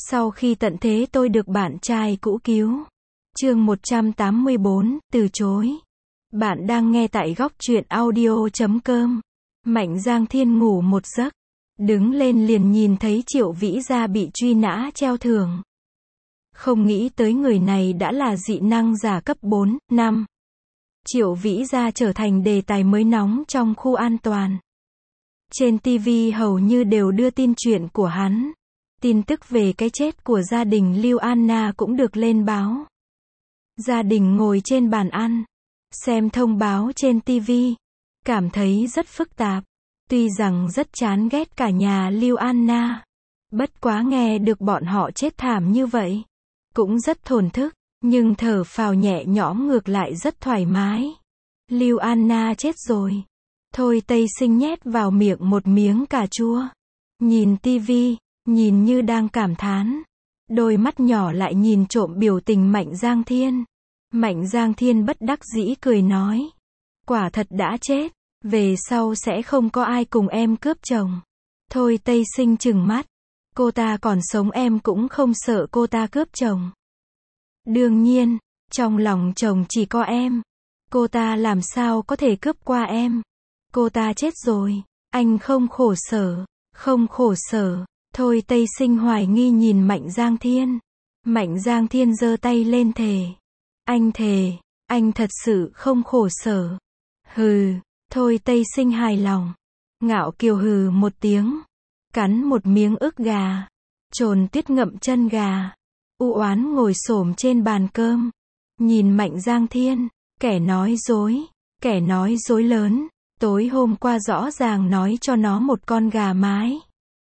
Sau khi tận thế tôi được bạn trai cũ cứu. Chương 184, từ chối. Bạn đang nghe tại góc truyện audio.com. Mạnh Giang Thiên ngủ một giấc. Đứng lên liền nhìn thấy Triệu Vĩ Gia bị truy nã treo thưởng. Không nghĩ tới người này đã là dị năng giả cấp 4, 5. Triệu Vĩ Gia trở thành đề tài mới nóng trong khu an toàn. Trên TV hầu như đều đưa tin chuyện của hắn. Tin tức về cái chết của gia đình Lưu Anna cũng được lên báo. Gia đình ngồi trên bàn ăn, xem thông báo trên TV, cảm thấy rất phức tạp. Tuy rằng rất chán ghét cả nhà Lưu Anna, bất quá nghe được bọn họ chết thảm như vậy, cũng rất thổn thức, nhưng thở phào nhẹ nhõm ngược lại rất thoải mái. Lưu Anna chết rồi. Thôi Tây Sinh nhét vào miệng một miếng cà chua. Nhìn TV, nhìn như đang cảm thán. Đôi mắt nhỏ lại nhìn trộm biểu tình Mạnh Giang Thiên. Mạnh Giang Thiên bất đắc dĩ cười nói. Quả thật đã chết. Về sau sẽ không có ai cùng em cướp chồng. Thôi Tây Sinh trừng mắt. Cô ta còn sống em cũng không sợ cô ta cướp chồng. Đương nhiên, trong lòng chồng chỉ có em. Cô ta làm sao có thể cướp qua em. Cô ta chết rồi. Anh không khổ sở. Không khổ sở. Thôi Tây Sinh hoài nghi nhìn Mạnh Giang Thiên. Mạnh Giang Thiên giơ tay lên thề. Anh thề, anh thật sự không khổ sở. Hừ, thôi Tây Sinh hài lòng. Ngạo Kiều hừ một tiếng. Cắn một miếng ức gà. Trồn Tuyết ngậm chân gà. U oán ngồi xổm trên bàn cơm. Nhìn Mạnh Giang Thiên, kẻ nói dối lớn. Tối hôm qua rõ ràng nói cho nó một con gà mái.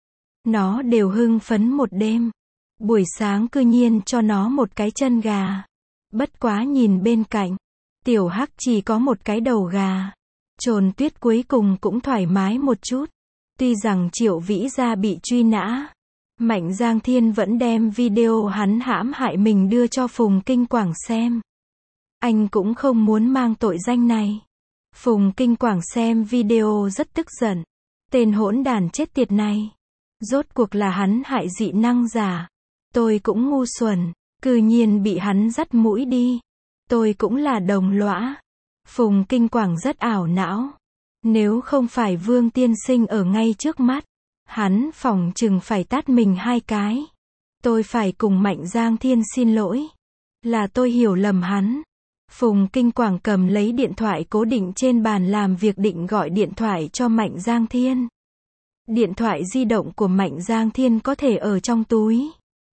Nó đều hưng phấn một đêm. Buổi sáng cư nhiên cho nó một cái chân gà. Bất quá nhìn bên cạnh, Tiểu Hắc chỉ có một cái đầu gà. Trồn Tuyết cuối cùng cũng thoải mái một chút. Tuy rằng Triệu Vĩ Gia bị truy nã, Mạnh Giang Thiên vẫn đem video hắn hãm hại mình đưa cho Phùng Kinh Quảng xem. Anh cũng không muốn mang tội danh này. Phùng Kinh Quảng xem video rất tức giận. Tên hỗn đản chết tiệt này. Rốt cuộc là hắn hại dị năng giả. Tôi cũng ngu xuẩn. Cư nhiên bị hắn dắt mũi đi. Tôi cũng là đồng lõa. Phùng Kinh Quảng rất ảo não. Nếu không phải Vương tiên sinh ở ngay trước mắt, hắn phỏng chừng phải tát mình 2 cái. Tôi phải cùng Mạnh Giang Thiên xin lỗi. Là tôi hiểu lầm hắn. Phùng Kinh Quảng cầm lấy điện thoại cố định trên bàn làm việc định gọi điện thoại cho Mạnh Giang Thiên. Điện thoại di động của Mạnh Giang Thiên có thể ở trong túi.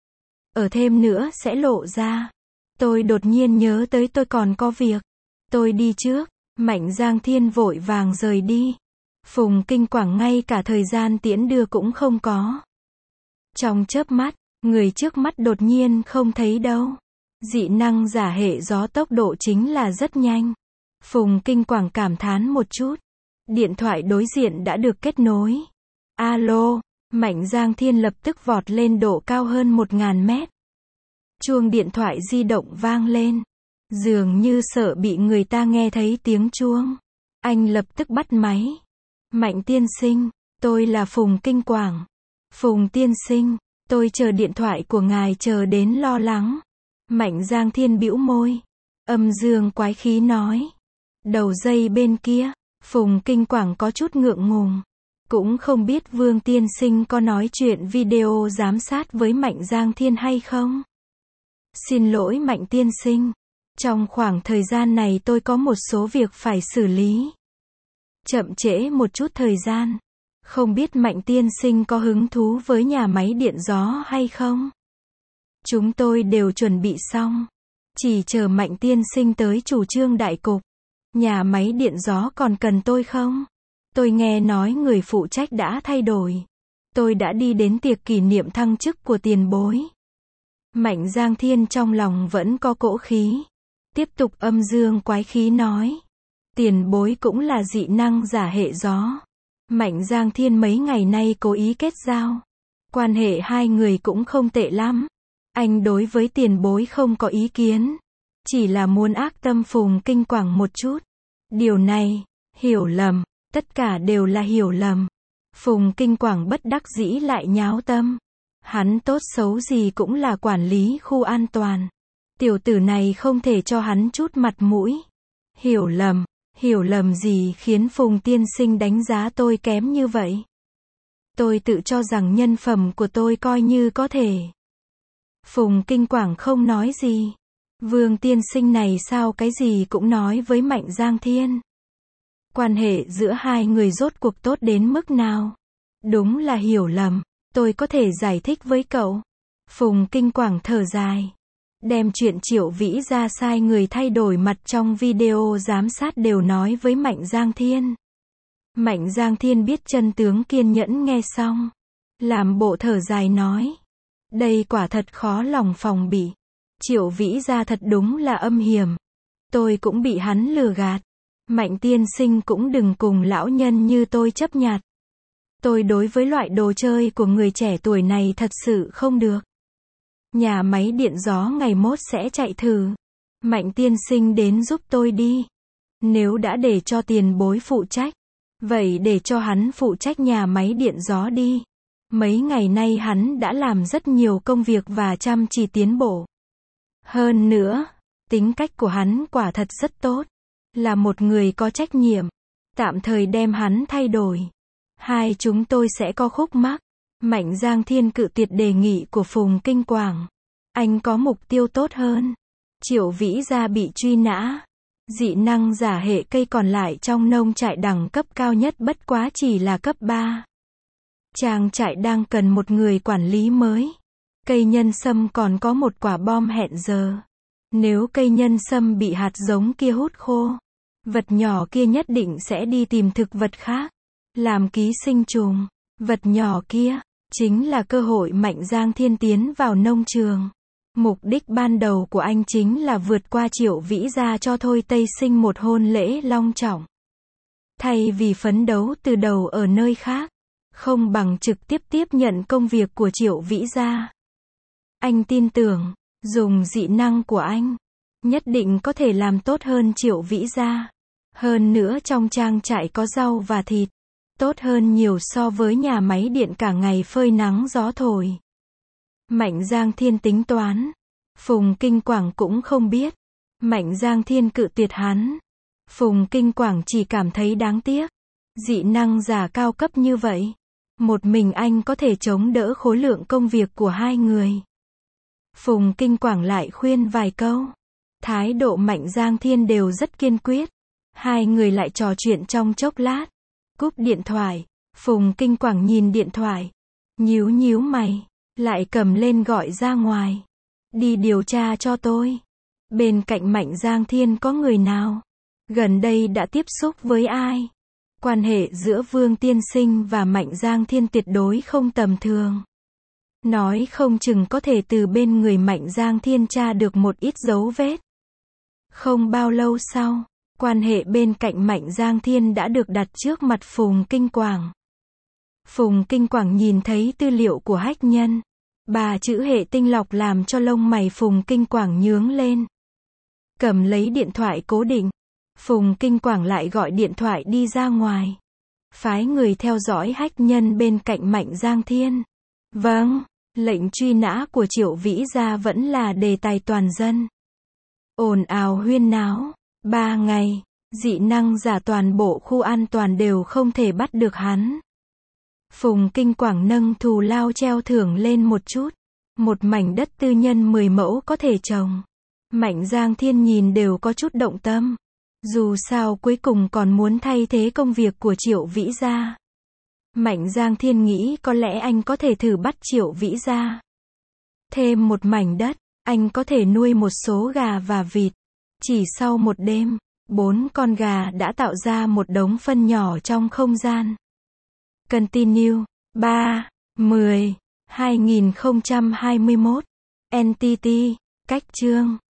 Ở thêm nữa sẽ lộ ra. Tôi đột nhiên nhớ tới tôi còn có việc. Tôi đi trước. Mạnh Giang Thiên vội vàng rời đi. Phùng Kinh Quảng ngay cả thời gian tiễn đưa cũng không có. Trong chớp mắt, người trước mắt đột nhiên không thấy đâu. Dị năng giả hệ gió tốc độ chính là rất nhanh. Phùng Kinh Quảng cảm thán một chút. Điện thoại đối diện đã được kết nối. Alo, Mạnh Giang Thiên lập tức vọt lên độ cao hơn 1000 mét. Chuông điện thoại di động vang lên. Dường như sợ bị người ta nghe thấy tiếng chuông. Anh lập tức bắt máy. Mạnh tiên sinh, tôi là Phùng Kinh Quảng. Phùng tiên sinh, tôi chờ điện thoại của ngài chờ đến lo lắng. Mạnh Giang Thiên bĩu môi. Âm dương quái khí nói. Đầu dây bên kia, Phùng Kinh Quảng có chút ngượng ngùng. Cũng không biết Vương tiên sinh có nói chuyện video giám sát với Mạnh Giang Thiên hay không? Xin lỗi Mạnh tiên sinh. Trong khoảng thời gian này tôi có một số việc phải xử lý. Chậm trễ một chút thời gian. Không biết Mạnh tiên sinh có hứng thú với nhà máy điện gió hay không? Chúng tôi đều chuẩn bị xong. Chỉ chờ Mạnh tiên sinh tới chủ trương đại cục. Nhà máy điện gió còn cần tôi không? Tôi nghe nói người phụ trách đã thay đổi. Tôi đã đi đến tiệc kỷ niệm thăng chức của tiền bối. Mạnh Giang Thiên trong lòng vẫn có cỗ khí. Tiếp tục âm dương quái khí nói. Tiền bối cũng là dị năng giả hệ gió. Mạnh Giang Thiên mấy ngày nay cố ý kết giao. Quan hệ hai người cũng không tệ lắm. Anh đối với tiền bối không có ý kiến. Chỉ là muốn ác tâm Phùng Kinh Quảng một chút. Điều này, hiểu lầm. Tất cả đều là hiểu lầm. Phùng Kinh Quảng bất đắc dĩ lại nháo tâm. Hắn tốt xấu gì cũng là quản lý khu an toàn. Tiểu tử này không thể cho hắn chút mặt mũi. Hiểu lầm gì khiến Phùng tiên sinh đánh giá tôi kém như vậy? Tôi tự cho rằng nhân phẩm của tôi coi như có thể. Phùng Kinh Quảng không nói gì. Vương tiên sinh này sao cái gì cũng nói với Mạnh Giang Thiên. Quan hệ giữa hai người rốt cuộc tốt đến mức nào? Đúng là hiểu lầm. Tôi có thể giải thích với cậu. Phùng Kinh Quảng thở dài. Đem chuyện Triệu Vĩ ra sai người thay đổi mặt trong video giám sát đều nói với Mạnh Giang Thiên. Mạnh Giang Thiên biết chân tướng, kiên nhẫn nghe xong. Làm bộ thở dài nói. Đây quả thật khó lòng phòng bị. Triệu Vĩ ra thật đúng là âm hiểm. Tôi cũng bị hắn lừa gạt. Mạnh tiên sinh cũng đừng cùng lão nhân như tôi chấp nhặt. Tôi đối với loại đồ chơi của người trẻ tuổi này thật sự không được. Nhà máy điện gió ngày mốt sẽ chạy thử. Mạnh tiên sinh đến giúp tôi đi. Nếu đã để cho tiền bối phụ trách, vậy để cho hắn phụ trách nhà máy điện gió đi. Mấy ngày nay hắn đã làm rất nhiều công việc và chăm chỉ tiến bộ. Hơn nữa, tính cách của hắn quả thật rất tốt. Là một người có trách nhiệm. Tạm thời đem hắn thay đổi. Hai chúng tôi sẽ có khúc mắc. Mạnh Giang Thiên cự tuyệt đề nghị của Phùng Kinh Quảng. Anh có mục tiêu tốt hơn. Triệu Vĩ gia bị truy nã. Dị năng giả hệ cây còn lại trong nông trại đẳng cấp cao nhất bất quá chỉ là cấp 3. Trang trại đang cần một người quản lý mới. Cây nhân sâm còn có một quả bom hẹn giờ. Nếu cây nhân sâm bị hạt giống kia hút khô, vật nhỏ kia nhất định sẽ đi tìm thực vật khác. Làm ký sinh trùng. Vật nhỏ kia chính là cơ hội Mạnh Giang Thiên tiến vào nông trường. Mục đích ban đầu của anh chính là vượt qua Triệu Vĩ gia cho Thôi Tây Sinh một hôn lễ long trọng. Thay vì phấn đấu từ đầu ở nơi khác, không bằng trực tiếp tiếp nhận công việc của Triệu Vĩ gia. Anh tin tưởng, dùng dị năng của anh, nhất định có thể làm tốt hơn Triệu Vĩ gia. Hơn nữa trong trang trại có rau và thịt, tốt hơn nhiều so với nhà máy điện cả ngày phơi nắng gió thổi. Mạnh Giang Thiên tính toán. Phùng Kinh Quảng cũng không biết. Mạnh Giang Thiên cự tuyệt hắn. Phùng Kinh Quảng chỉ cảm thấy đáng tiếc. Dị năng giả cao cấp như vậy. Một mình anh có thể chống đỡ khối lượng công việc của hai người. Phùng Kinh Quảng lại khuyên vài câu. Thái độ Mạnh Giang Thiên đều rất kiên quyết. Hai người lại trò chuyện trong chốc lát. Cúp điện thoại. Phùng Kinh Quảng nhìn điện thoại. Nhíu mày. Lại cầm lên gọi ra ngoài. Đi điều tra cho tôi. Bên cạnh Mạnh Giang Thiên có người nào? Gần đây đã tiếp xúc với ai? Quan hệ giữa Vương tiên sinh và Mạnh Giang Thiên tuyệt đối không tầm thường. Nói không chừng có thể từ bên người Mạnh Giang Thiên tra được một ít dấu vết. Không bao lâu sau, quan hệ bên cạnh Mạnh Giang Thiên đã được đặt trước mặt Phùng Kinh Quảng. Phùng Kinh Quảng nhìn thấy tư liệu của hách nhân. 3 chữ hệ tinh lọc làm cho lông mày Phùng Kinh Quảng nhướng lên. Cầm lấy điện thoại cố định. Phùng Kinh Quảng lại gọi điện thoại đi ra ngoài. Phái người theo dõi hách nhân bên cạnh Mạnh Giang Thiên. Vâng, lệnh truy nã của Triệu Vĩ gia vẫn là đề tài toàn dân. Ồn ào huyên náo. 3 ngày, dị năng giả toàn bộ khu an toàn đều không thể bắt được hắn. Phùng Kinh Quảng nâng thù lao treo thưởng lên một chút. Một mảnh đất tư nhân 10 mẫu có thể trồng. Mạnh Giang Thiên nhìn đều có chút động tâm. Dù sao cuối cùng còn muốn thay thế công việc của Triệu Vĩ gia. Mạnh Giang Thiên nghĩ có lẽ anh có thể thử bắt Triệu Vĩ gia. Thêm một mảnh đất, anh có thể nuôi một số gà và vịt. Chỉ sau một đêm, 4 con gà đã tạo ra một đống phân nhỏ trong không gian. Continue. 3/10/2021. Entity. Cách chương.